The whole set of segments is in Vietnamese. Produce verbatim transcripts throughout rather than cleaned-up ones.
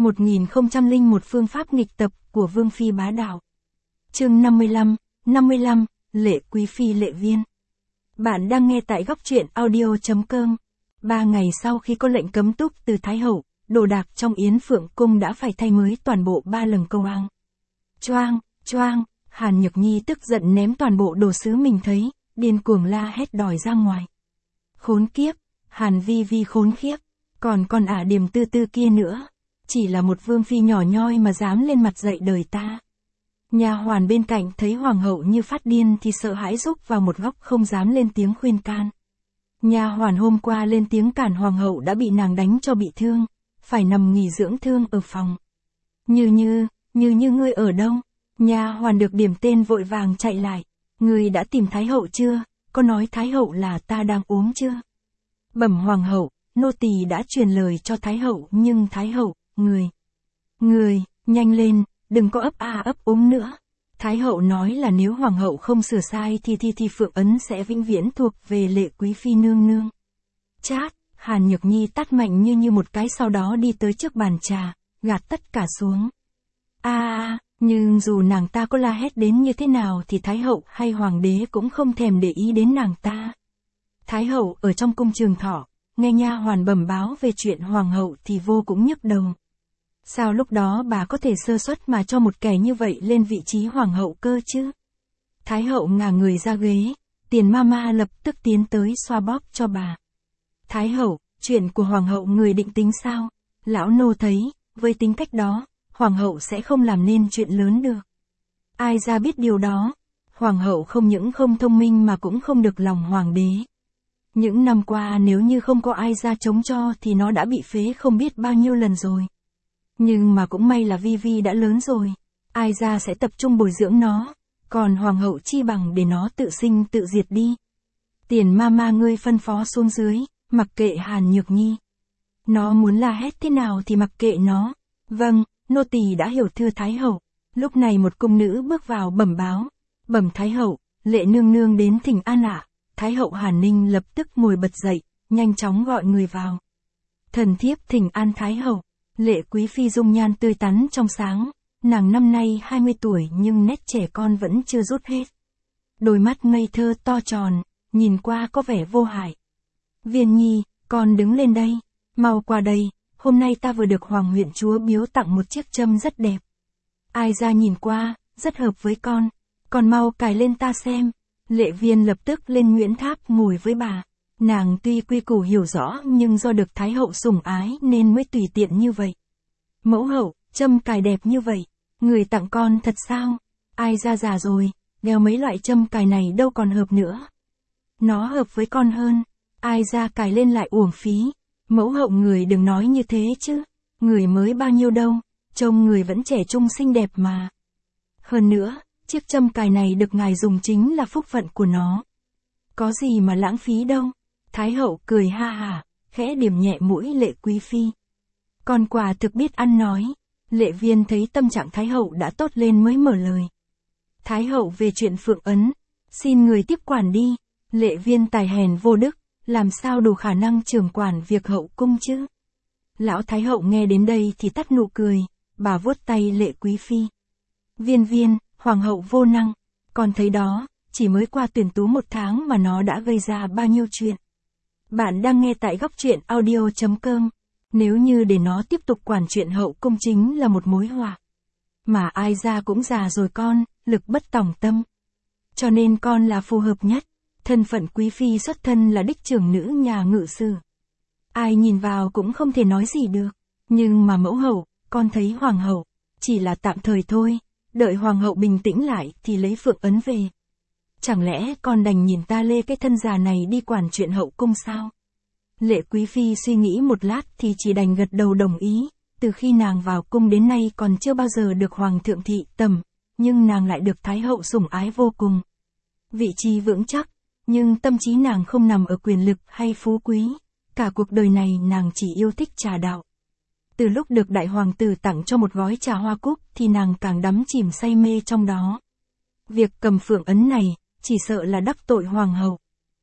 một nghìn không trăm lẻ một Phương pháp nghịch tập của Vương Phi bá đạo. Chương năm mươi lăm, năm mươi lăm, Lệ Quý Phi Lệ Viên. Bạn đang nghe tại góc truyện audio.com. Ba ngày sau khi có lệnh cấm túc từ Thái Hậu, đồ đạc trong Yến Phượng Cung đã phải thay mới toàn bộ ba lần câu an. Choang, choang, Hàn Nhược Nhi tức giận ném toàn bộ đồ sứ mình thấy, điên cuồng la hét đòi ra ngoài. Khốn kiếp, Hàn Vi Vi khốn khiếp, còn con ả Điềm Tư Tư kia nữa, chỉ là một vương phi nhỏ nhoi mà dám lên mặt dạy đời ta. Nha hoàn bên cạnh thấy hoàng hậu như phát điên thì sợ hãi rúc vào một góc không dám lên tiếng khuyên can. Nha hoàn hôm qua lên tiếng cản hoàng hậu đã bị nàng đánh cho bị thương, phải nằm nghỉ dưỡng thương ở phòng. Như như, như như ngươi ở đâu? Nha hoàn được điểm tên vội vàng chạy lại. Ngươi đã tìm Thái Hậu chưa? Có nói Thái Hậu là ta đang ốm chưa? Bẩm hoàng hậu, nô tỳ đã truyền lời cho Thái Hậu nhưng Thái Hậu, người. Người, nhanh lên, đừng có ấp a ấp úng nữa. Thái Hậu nói là nếu hoàng hậu không sửa sai thì thi thi phượng ấn sẽ vĩnh viễn thuộc về Lệ Quý Phi nương nương. Chát, Hàn Nhược Nhi tát mạnh như như một cái sau đó đi tới trước bàn trà, gạt tất cả xuống. A a, nhưng dù nàng ta có la hét đến như thế nào thì Thái Hậu hay Hoàng đế cũng không thèm để ý đến nàng ta. Thái Hậu ở trong cung Trường Thọ, nghe nha hoàn bẩm báo về chuyện hoàng hậu thì vô cũng nhức đầu. Sao lúc đó bà có thể sơ suất mà cho một kẻ như vậy lên vị trí hoàng hậu cơ chứ? Thái Hậu ngả người ra ghế, Tiền Mama lập tức tiến tới xoa bóp cho bà. Thái Hậu, chuyện của hoàng hậu người định tính sao? Lão nô thấy, với tính cách đó, hoàng hậu sẽ không làm nên chuyện lớn được. Ai ra biết điều đó? Hoàng hậu không những không thông minh mà cũng không được lòng hoàng đế. Những năm qua nếu như không có ai ra chống cho thì nó đã bị phế không biết bao nhiêu lần rồi. Nhưng mà cũng may là Vi Vi đã lớn rồi, ai ra sẽ tập trung bồi dưỡng nó, còn hoàng hậu chi bằng để nó tự sinh tự diệt đi. Tiền Mama ngươi phân phó xuống dưới, mặc kệ Hàn Nhược Nhi. Nó muốn la hét thế nào thì mặc kệ nó. Vâng, nô tỳ đã hiểu thưa Thái Hậu. Lúc này một cung nữ bước vào bẩm báo. Bẩm Thái Hậu, Lệ nương nương đến thỉnh an ạ. Thái Hậu Hàn Ninh lập tức ngồi bật dậy, nhanh chóng gọi người vào. Thần thiếp thỉnh an Thái Hậu. Lệ Quý Phi dung nhan tươi tắn trong sáng, nàng năm nay hai mươi tuổi nhưng nét trẻ con vẫn chưa rút hết. Đôi mắt ngây thơ to tròn, nhìn qua có vẻ vô hại. Viên Nhi, con đứng lên đây, mau qua đây, hôm nay ta vừa được Hoàng huyện chúa biếu tặng một chiếc châm rất đẹp. Ai ra nhìn qua, rất hợp với con, con mau cài lên ta xem. Lệ Viên lập tức lên Nguyễn Tháp ngồi với bà. Nàng tuy quy củ hiểu rõ nhưng do được Thái Hậu sủng ái nên mới tùy tiện như vậy. Mẫu hậu, châm cài đẹp như vậy, người tặng con thật sao? Ai ra già rồi, đeo mấy loại châm cài này đâu còn hợp nữa. Nó hợp với con hơn, ai ra cài lên lại uổng phí. Mẫu hậu người đừng nói như thế chứ, người mới bao nhiêu đâu, trông người vẫn trẻ trung xinh đẹp mà. Hơn nữa, chiếc châm cài này được ngài dùng chính là phúc phận của nó. Có gì mà lãng phí đâu. Thái Hậu cười ha hả, khẽ điểm nhẹ mũi Lệ Quý Phi. Con quả thực biết ăn nói. Lệ Viên thấy tâm trạng Thái Hậu đã tốt lên mới mở lời. Thái Hậu về chuyện Phượng Ấn, xin người tiếp quản đi. Lệ Viên tài hèn vô đức, làm sao đủ khả năng trưởng quản việc hậu cung chứ? Lão Thái Hậu nghe đến đây thì tắt nụ cười, bà vuốt tay Lệ Quý Phi. Viên Viên, Hoàng hậu vô năng, con thấy đó, chỉ mới qua tuyển tú một tháng mà nó đã gây ra bao nhiêu chuyện. Bạn đang nghe tại góc truyện audio.com. Nếu như để nó tiếp tục quản chuyện hậu cung chính là một mối họa. Mà ai ra cũng già rồi con, lực bất tòng tâm. Cho nên con là phù hợp nhất. Thân phận quý phi xuất thân là đích trưởng nữ nhà ngự sử. Ai nhìn vào cũng không thể nói gì được. Nhưng mà mẫu hậu, con thấy hoàng hậu, chỉ là tạm thời thôi. Đợi hoàng hậu bình tĩnh lại thì lấy Phượng Ấn về. Chẳng lẽ con đành nhìn ta lê cái thân già này đi quản chuyện hậu cung sao? Lệ Quý Phi suy nghĩ một lát thì chỉ đành gật đầu đồng ý. Từ khi nàng vào cung đến nay còn chưa bao giờ được Hoàng thượng thị tầm, nhưng nàng lại được Thái Hậu sủng ái vô cùng. Vị trí vững chắc, nhưng tâm trí nàng không nằm ở quyền lực hay phú quý. Cả cuộc đời này nàng chỉ yêu thích trà đạo. Từ lúc được đại hoàng tử tặng cho một gói trà hoa cúc thì nàng càng đắm chìm say mê trong đó. Việc cầm Phượng Ấn này, chỉ sợ là đắc tội hoàng hậu.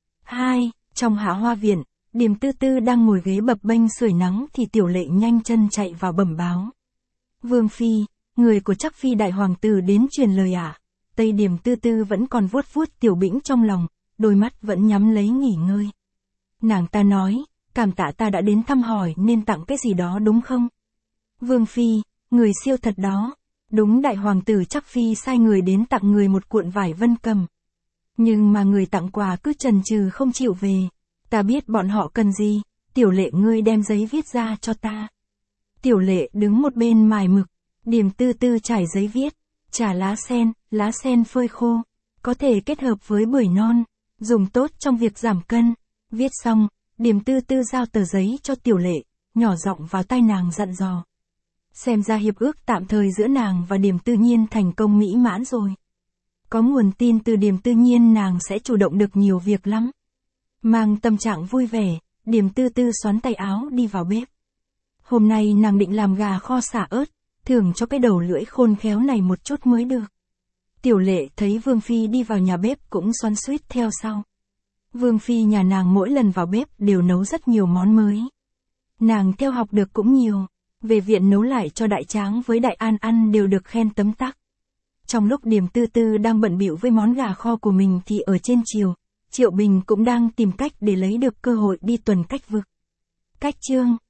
Hai, trong Hạ Hoa Viện, Điềm Tư Tư đang ngồi ghế bập bênh sưởi nắng thì Tiểu Lệ nhanh chân chạy vào bẩm báo. Vương Phi, người của Trắc Phi đại hoàng tử đến truyền lời ạ. À? Tây Điểm Tư Tư vẫn còn vuốt vuốt tiểu bĩnh trong lòng, đôi mắt vẫn nhắm lấy nghỉ ngơi. Nàng ta nói, cảm tạ ta đã đến thăm hỏi nên tặng cái gì đó đúng không? Vương Phi, người siêu thật đó. Đúng, đại hoàng tử Trắc Phi sai người đến tặng người một cuộn vải vân cầm. Nhưng mà người tặng quà cứ chần chừ không chịu về. Ta biết bọn họ cần gì, Tiểu Lệ ngươi đem giấy viết ra cho ta. Tiểu Lệ đứng một bên mài mực, Điểm Tư Tư trải giấy viết, trà lá sen, lá sen phơi khô, có thể kết hợp với bưởi non, dùng tốt trong việc giảm cân. Viết xong, Điểm Tư Tư giao tờ giấy cho Tiểu Lệ, nhỏ giọng vào tai nàng dặn dò. Xem ra hiệp ước tạm thời giữa nàng và Điểm Tư Nhiên thành công mỹ mãn rồi. Có nguồn tin từ Điểm Tư Nhiên nàng sẽ chủ động được nhiều việc lắm. Mang tâm trạng vui vẻ, Điểm Tư Tư xoắn tay áo đi vào bếp. Hôm nay nàng định làm gà kho xả ớt, thưởng cho cái đầu lưỡi khôn khéo này một chút mới được. Tiểu Lệ thấy Vương Phi đi vào nhà bếp cũng xoắn xuýt theo sau. Vương Phi nhà nàng mỗi lần vào bếp đều nấu rất nhiều món mới. Nàng theo học được cũng nhiều, về viện nấu lại cho Đại Tráng với Đại An ăn đều được khen tấm tắc. Trong lúc Điểm Tư Tư đang bận bịu với món gà kho của mình thì ở trên triều, Triệu Bình cũng đang tìm cách để lấy được cơ hội đi tuần cách vực. Cách chương